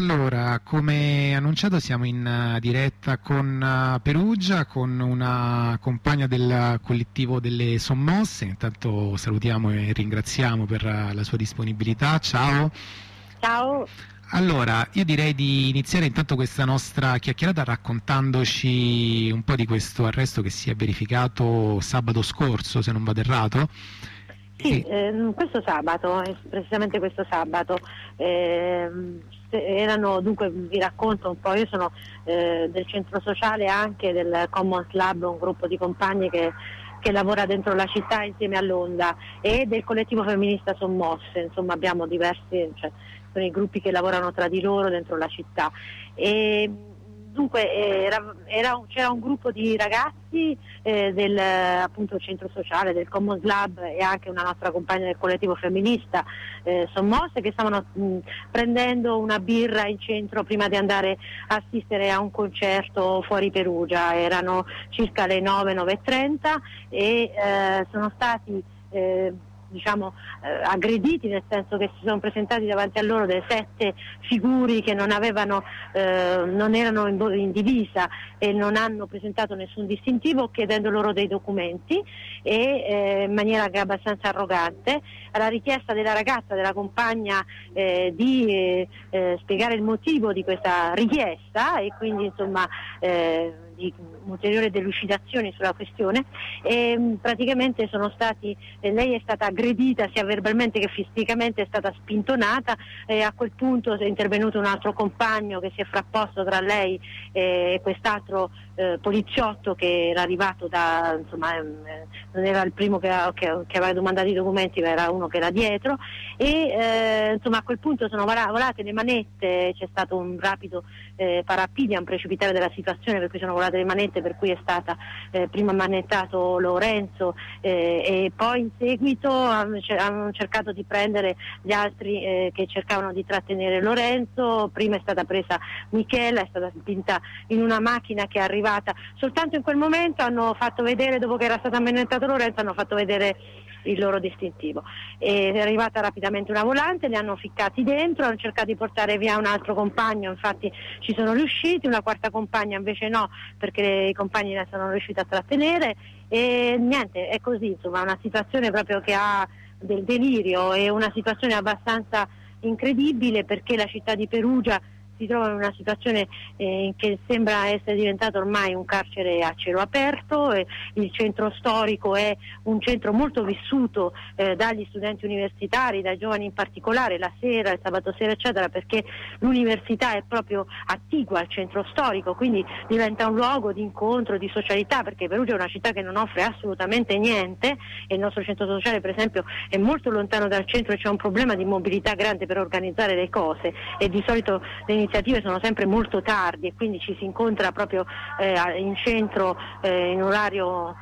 Allora, come annunciato siamo in diretta con Perugia, con una compagna del collettivo delle Sommosse. Intanto salutiamo e ringraziamo per la sua disponibilità. Ciao. Ciao. Allora, io direi di iniziare intanto questa nostra chiacchierata raccontandoci un po' di questo arresto che si è verificato sabato scorso, se non vado errato. Sì, questo sabato, precisamente questo sabato. Erano, dunque vi racconto un po', io sono del centro sociale anche del Commons Lab, un gruppo di compagne che lavora dentro la città insieme all'Onda, e del collettivo femminista Sommosse. Insomma, abbiamo diversi, sono i gruppi che lavorano tra di loro dentro la città. E dunque c'era un gruppo di ragazzi del appunto centro sociale, del Commons Lab, e anche una nostra compagna del collettivo femminista Sommosse, che stavano prendendo una birra in centro prima di andare a assistere a un concerto fuori Perugia. Erano circa le 9:30 e sono stati aggrediti, nel senso che si sono presentati davanti a loro delle 7 figuri che non erano in divisa e non hanno presentato nessun distintivo, chiedendo loro dei documenti in maniera abbastanza arrogante, alla richiesta della ragazza, della compagna, di spiegare il motivo di questa richiesta, e quindi insomma di ulteriori delucidazioni sulla questione. E praticamente lei è stata aggredita sia verbalmente che fisicamente, è stata spintonata, e a quel punto è intervenuto un altro compagno che si è frapposto tra lei e quest'altro poliziotto che era arrivato non era il primo che aveva domandato i documenti, ma era uno che era dietro, e a quel punto sono volate le manette. C'è stato un rapido parapidia, un precipitare della situazione, per cui sono volate le manette, per cui è stata prima manettato Lorenzo, e poi in seguito hanno cercato di prendere gli altri che cercavano di trattenere Lorenzo. Prima è stata presa Michela, è stata spinta in una macchina che è arrivata soltanto in quel momento. Hanno fatto vedere, dopo che era stato manettato Lorenzo, hanno fatto vedere il loro distintivo. È arrivata rapidamente una volante, li hanno ficcati dentro, hanno cercato di portare via un altro compagno, infatti ci sono riusciti, una quarta compagna invece no, perché i compagni ne sono riusciti a trattenere, e niente, è così, insomma, una situazione proprio che ha del delirio, e una situazione abbastanza incredibile, perché la città di Perugia si trova in una situazione che sembra essere diventato ormai un carcere a cielo aperto. Il centro storico è un centro molto vissuto dagli studenti universitari, dai giovani in particolare, la sera, il sabato sera eccetera, perché l'università è proprio attigua al centro storico, quindi diventa un luogo di incontro, di socialità, perché Perugia è una città che non offre assolutamente niente, e il nostro centro sociale per esempio è molto lontano dal centro, e c'è un problema di mobilità grande per organizzare le cose, e di solito le iniziative sono sempre molto tardi, e quindi ci si incontra proprio in centro in orario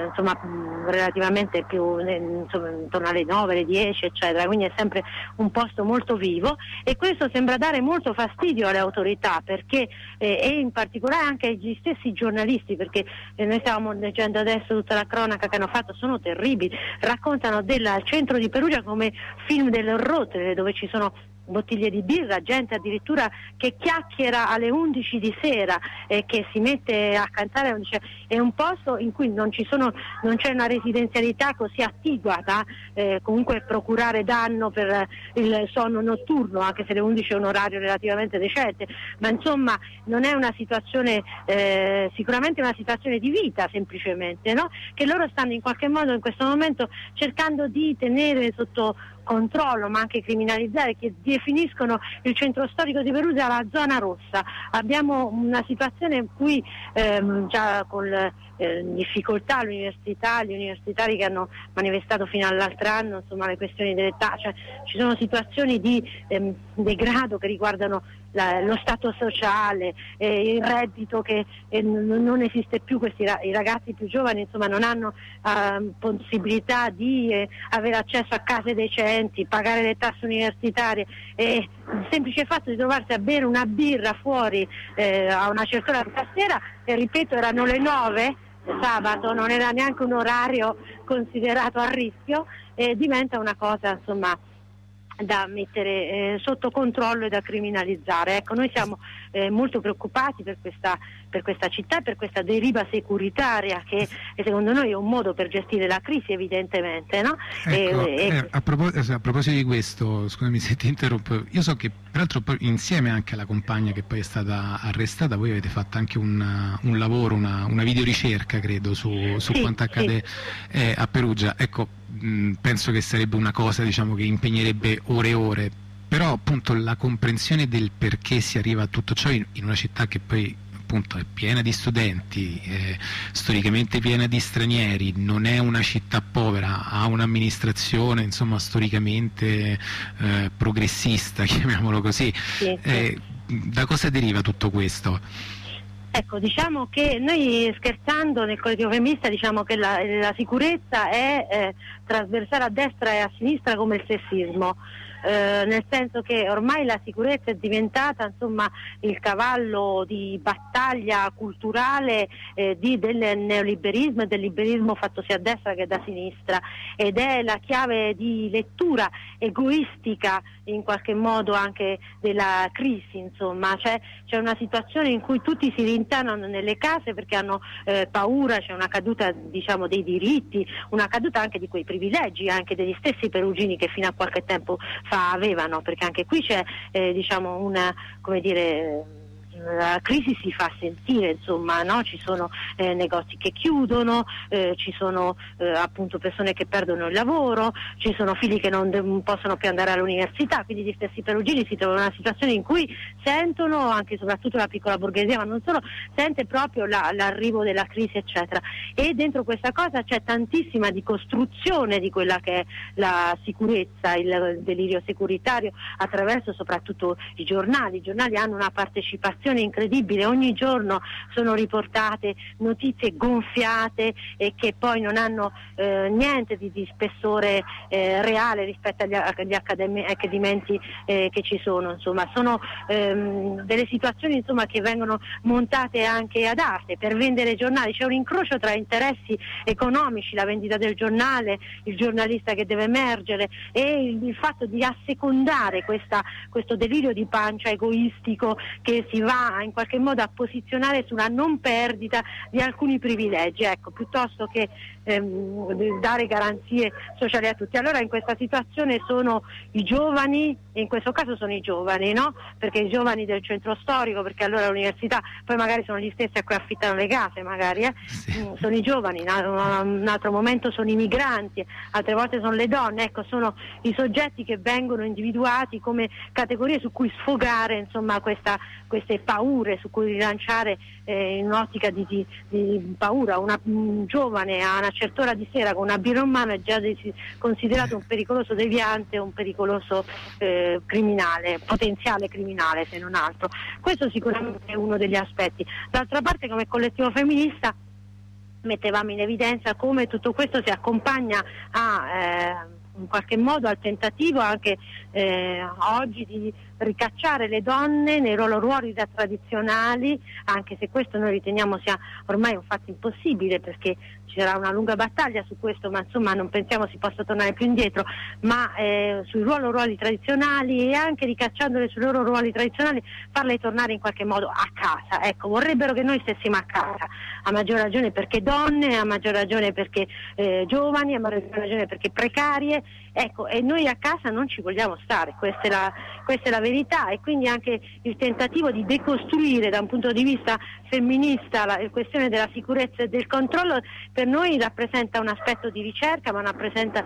relativamente più intorno alle 9, alle 10 eccetera, quindi è sempre un posto molto vivo, e questo sembra dare molto fastidio alle autorità, perché e in particolare anche agli stessi giornalisti, perché noi stavamo leggendo adesso tutta la cronaca che hanno fatto, sono terribili, raccontano del centro di Perugia come film dell'orrore, dove ci sono bottiglie di birra, gente addirittura che chiacchiera alle 11 di sera e che si mette a cantare. È un posto in cui non c'è una residenzialità così attigua da comunque procurare danno per il sonno notturno, anche se le 11 è un orario relativamente decente, ma insomma non è una situazione, sicuramente una situazione di vita semplicemente, no? Che loro stanno in qualche modo in questo momento cercando di tenere sotto controllo, ma anche criminalizzare, che definiscono il centro storico di Perugia la zona rossa. Abbiamo una situazione in cui già con difficoltà gli universitari che hanno manifestato fino all'altro anno, insomma, le questioni dell'età, ci sono situazioni di degrado che riguardano lo stato sociale, il reddito che non esiste più. I ragazzi più giovani insomma non hanno possibilità di avere accesso a case decenti, pagare le tasse universitarie, e il semplice fatto di trovarsi a bere una birra fuori a una certa ora della sera, e ripeto erano le 9 sabato, non era neanche un orario considerato a rischio, diventa una cosa insomma da mettere sotto controllo e da criminalizzare. Ecco, noi siamo molto preoccupati per questa città e per questa deriva securitaria che secondo noi è un modo per gestire la crisi, evidentemente, no? Ecco, a proposito di questo, scusami se ti interrompo, io so che peraltro insieme anche alla compagna che poi è stata arrestata voi avete fatto anche un lavoro, una videoricerca credo su quanto accade a Perugia. Ecco, penso che sarebbe una cosa, diciamo, che impegnerebbe ore e ore, però appunto la comprensione del perché si arriva a tutto ciò in una città che poi appunto è piena di studenti, storicamente piena di stranieri, non è una città povera, ha un'amministrazione insomma storicamente progressista, chiamiamolo così. Da cosa deriva tutto questo? Ecco, diciamo che noi, scherzando, nel collettivo femminista diciamo che la sicurezza è trasversale a destra e a sinistra come il sessismo. Nel senso che ormai la sicurezza è diventata insomma il cavallo di battaglia culturale del neoliberismo e del liberismo fatto sia a destra che da sinistra, ed è la chiave di lettura egoistica in qualche modo anche della crisi, insomma. C'è una situazione in cui tutti si rintanano nelle case perché hanno paura, c'è una caduta, diciamo, dei diritti, una caduta anche di quei privilegi anche degli stessi perugini che fino a qualche tempo fa avevano, perché anche qui c'è diciamo una, come dire, la crisi si fa sentire, insomma, no? Ci sono negozi che chiudono, ci sono appunto persone che perdono il lavoro, ci sono figli che non possono più andare all'università, quindi gli stessi perugini si trovano in una situazione in cui sentono, anche e soprattutto la piccola borghesia, ma non solo, sente proprio l'arrivo della crisi, eccetera. E dentro questa cosa c'è tantissima di costruzione di quella che è la sicurezza, il delirio securitario, attraverso soprattutto i giornali. I giornali hanno una partecipazione incredibile, ogni giorno sono riportate notizie gonfiate e che poi non hanno niente di spessore reale rispetto agli accadimenti che ci sono, insomma. Sono delle situazioni, insomma, che vengono montate anche ad arte per vendere giornali. C'è un incrocio tra interessi economici, la vendita del giornale, il giornalista che deve emergere e il fatto di assecondare questo delirio di pancia egoistico che si va in qualche modo a posizionare sulla non perdita di alcuni privilegi, ecco, piuttosto che dare garanzie sociali a tutti. Allora in questa situazione sono i giovani, e in questo caso sono i giovani, no? Perché i giovani del centro storico, perché allora l'università poi magari sono gli stessi a cui affittano le case, magari sono i giovani, un altro momento sono i migranti, altre volte sono le donne, ecco, sono i soggetti che vengono individuati come categorie su cui sfogare, insomma, queste paure, su cui rilanciare in un'ottica di paura. Un giovane a una certa ora di sera con una birra in mano è già considerato un pericoloso deviante, un pericoloso criminale, potenziale criminale se non altro. Questo sicuramente è uno degli aspetti. D'altra parte, come collettivo femminista mettevamo in evidenza come tutto questo si accompagna a in qualche modo al tentativo anche oggi di ricacciare le donne nei loro ruoli da tradizionali, anche se questo noi riteniamo sia ormai un fatto impossibile, perché ci sarà una lunga battaglia su questo, ma insomma non pensiamo si possa tornare più indietro, ma sui loro ruoli tradizionali, e anche ricacciandole sui loro ruoli tradizionali farle tornare in qualche modo a casa. Ecco, vorrebbero che noi stessimo a casa, a maggior ragione perché donne, a maggior ragione perché giovani, a maggior ragione perché precarie. Ecco, e noi a casa non ci vogliamo stare, questa è la verità, e quindi anche il tentativo di decostruire da un punto di vista femminista la questione della sicurezza e del controllo per noi rappresenta un aspetto di ricerca, ma rappresenta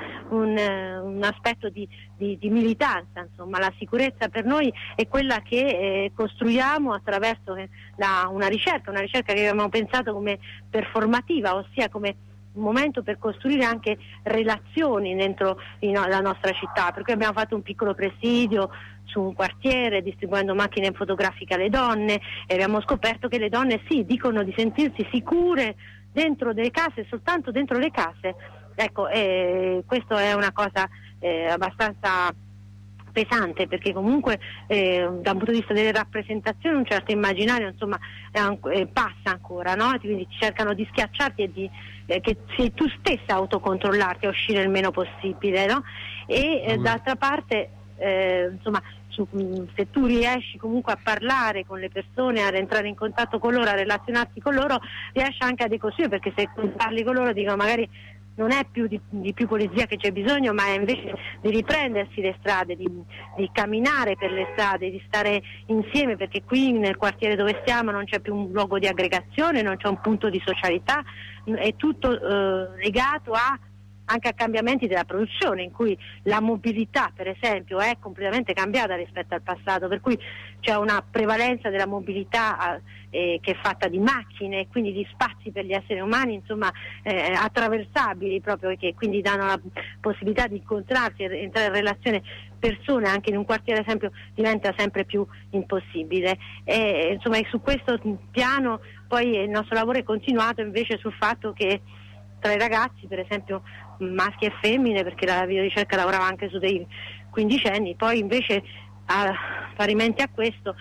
un aspetto di militanza. Insomma, la sicurezza per noi è quella che costruiamo attraverso una ricerca che abbiamo pensato come performativa, ossia come un momento per costruire anche relazioni dentro la nostra città, per cui abbiamo fatto un piccolo presidio su un quartiere distribuendo macchine fotografiche alle donne, e abbiamo scoperto che le donne dicono di sentirsi sicure dentro delle case, soltanto dentro le case. Ecco, questo è una cosa abbastanza pesante, perché comunque da un punto di vista delle rappresentazioni un certo immaginario, insomma, passa ancora, no? Quindi cercano di schiacciarti e che sei tu stessa a autocontrollarti, a uscire il meno possibile, no? E d'altra parte insomma, se tu riesci comunque a parlare con le persone, ad entrare in contatto con loro, a relazionarti con loro, riesci anche a decostruire, perché se parli con loro dicono magari non è più di più polizia che c'è bisogno, ma è invece di riprendersi le strade, di camminare per le strade, di stare insieme, perché qui nel quartiere dove stiamo non c'è più un luogo di aggregazione, non c'è un punto di socialità, è tutto legato anche a cambiamenti della produzione, in cui la mobilità per esempio è completamente cambiata rispetto al passato, per cui c'è una prevalenza della mobilità che è fatta di macchine, quindi di spazi per gli esseri umani, insomma, attraversabili, proprio, che quindi danno la possibilità di incontrarsi e entrare in relazione persone anche in un quartiere, ad esempio, diventa sempre più impossibile. Insomma, su questo piano poi il nostro lavoro è continuato invece sul fatto che tra i ragazzi, per esempio maschi e femmine, perché la videoricerca lavorava anche su dei quindicenni, poi invece parimenti a questo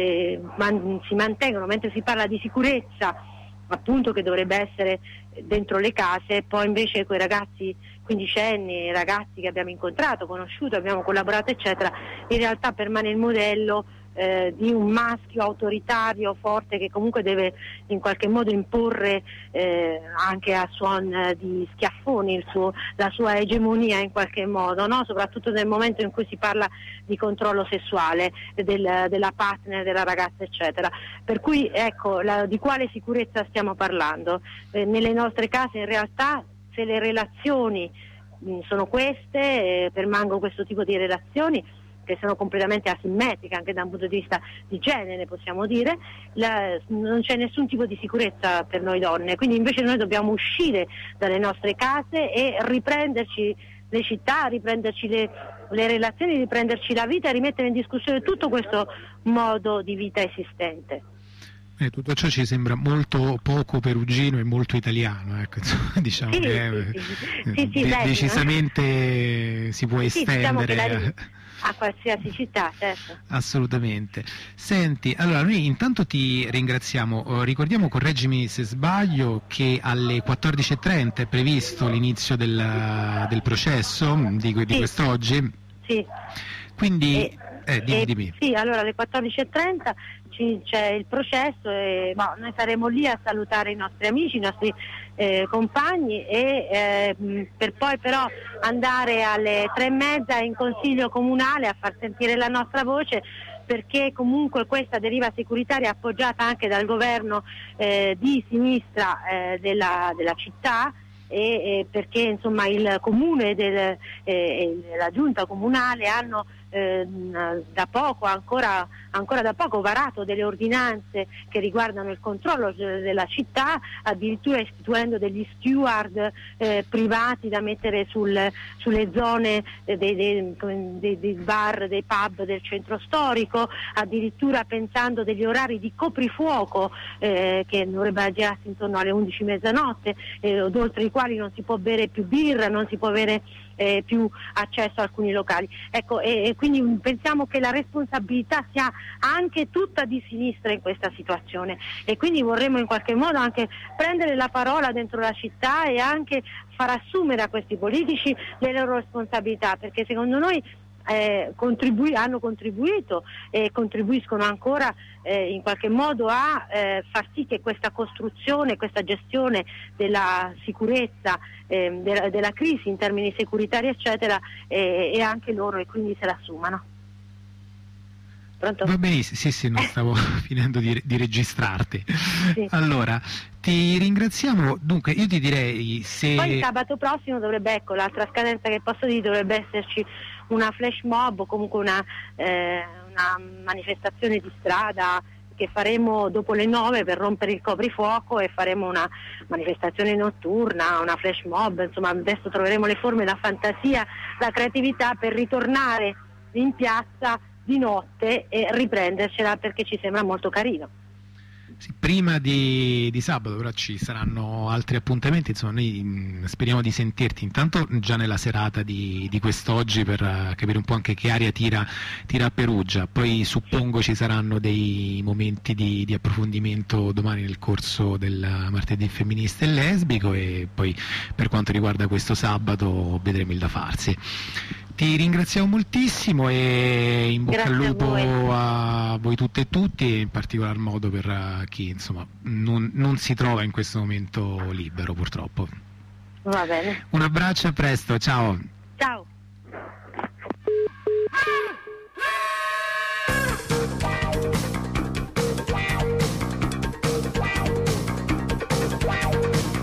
si mantengono, mentre si parla di sicurezza appunto che dovrebbe essere dentro le case, poi invece quei ragazzi quindicenni, ragazzi che abbiamo incontrato, conosciuto, abbiamo collaborato eccetera, in realtà permane il modello di un maschio autoritario forte che comunque deve in qualche modo imporre anche a suon di schiaffoni la sua egemonia in qualche modo, no? Soprattutto nel momento in cui si parla di controllo sessuale della partner, della ragazza eccetera. Per cui ecco, di quale sicurezza stiamo parlando? Nelle nostre case in realtà, se le relazioni sono queste, permangono questo tipo di relazioni che sono completamente asimmetriche anche da un punto di vista di genere, possiamo dire, non c'è nessun tipo di sicurezza per noi donne, quindi invece noi dobbiamo uscire dalle nostre case e riprenderci le città, riprenderci le relazioni, riprenderci la vita e rimettere in discussione tutto questo modo di vita esistente. Tutto ciò ci sembra molto poco perugino e molto italiano, ecco, insomma, diciamo decisamente si può estendere diciamo a qualsiasi città, certo. Assolutamente. Senti, allora noi intanto ti ringraziamo, ricordiamo, correggimi se sbaglio, che alle 14:30 è previsto l'inizio del processo di quest'oggi. Sì. Quindi dimmi. Sì, allora alle 14:30 c'è il processo e noi saremo lì a salutare i nostri amici, i nostri compagni e per poi però andare alle 3:30 in consiglio comunale a far sentire la nostra voce, perché comunque questa deriva securitaria è appoggiata anche dal governo di sinistra della città, e perché insomma il comune e la giunta comunale hanno da poco, ancora da poco, varato delle ordinanze che riguardano il controllo della città, addirittura istituendo degli steward privati da mettere sulle zone dei bar, dei pub del centro storico, addirittura pensando degli orari di coprifuoco che dovrebbe girarsi intorno alle 11 mezzanotte, oltre i quali non si può bere più birra, non si può avere più accesso a alcuni locali. Ecco, e quindi pensiamo che la responsabilità sia anche tutta di sinistra in questa situazione, e quindi vorremmo in qualche modo anche prendere la parola dentro la città e anche far assumere a questi politici le loro responsabilità, perché secondo noi hanno contribuito e contribuiscono ancora in qualche modo a far sì che questa costruzione, questa gestione della sicurezza, della crisi in termini securitari eccetera, e anche loro, e quindi se l'assumano. Pronto? Va benissimo, sì, non stavo finendo di registrarti. Sì. Allora, ti ringraziamo. Dunque, io ti direi, se poi sabato prossimo dovrebbe, ecco, l'altra scadenza che posso dire, dovrebbe esserci una flash mob o comunque una manifestazione di strada che faremo dopo le 9 per rompere il coprifuoco, e faremo una manifestazione notturna, una flash mob, insomma adesso troveremo le forme, la fantasia, la creatività per ritornare in piazza di notte e riprendercela, perché ci sembra molto carino. Sì, prima di sabato però ci saranno altri appuntamenti, insomma noi speriamo di sentirti intanto già nella serata di quest'oggi per capire un po' anche che aria tira a Perugia, poi suppongo ci saranno dei momenti di approfondimento domani nel corso del martedì femminista e lesbico, e poi per quanto riguarda questo sabato vedremo il da farsi. Ti ringraziamo moltissimo e in bocca al Grazie lupo a voi tutte e tutti, e in particolar modo per chi insomma non si trova in questo momento libero, purtroppo. Va bene. Un abbraccio e a presto, ciao.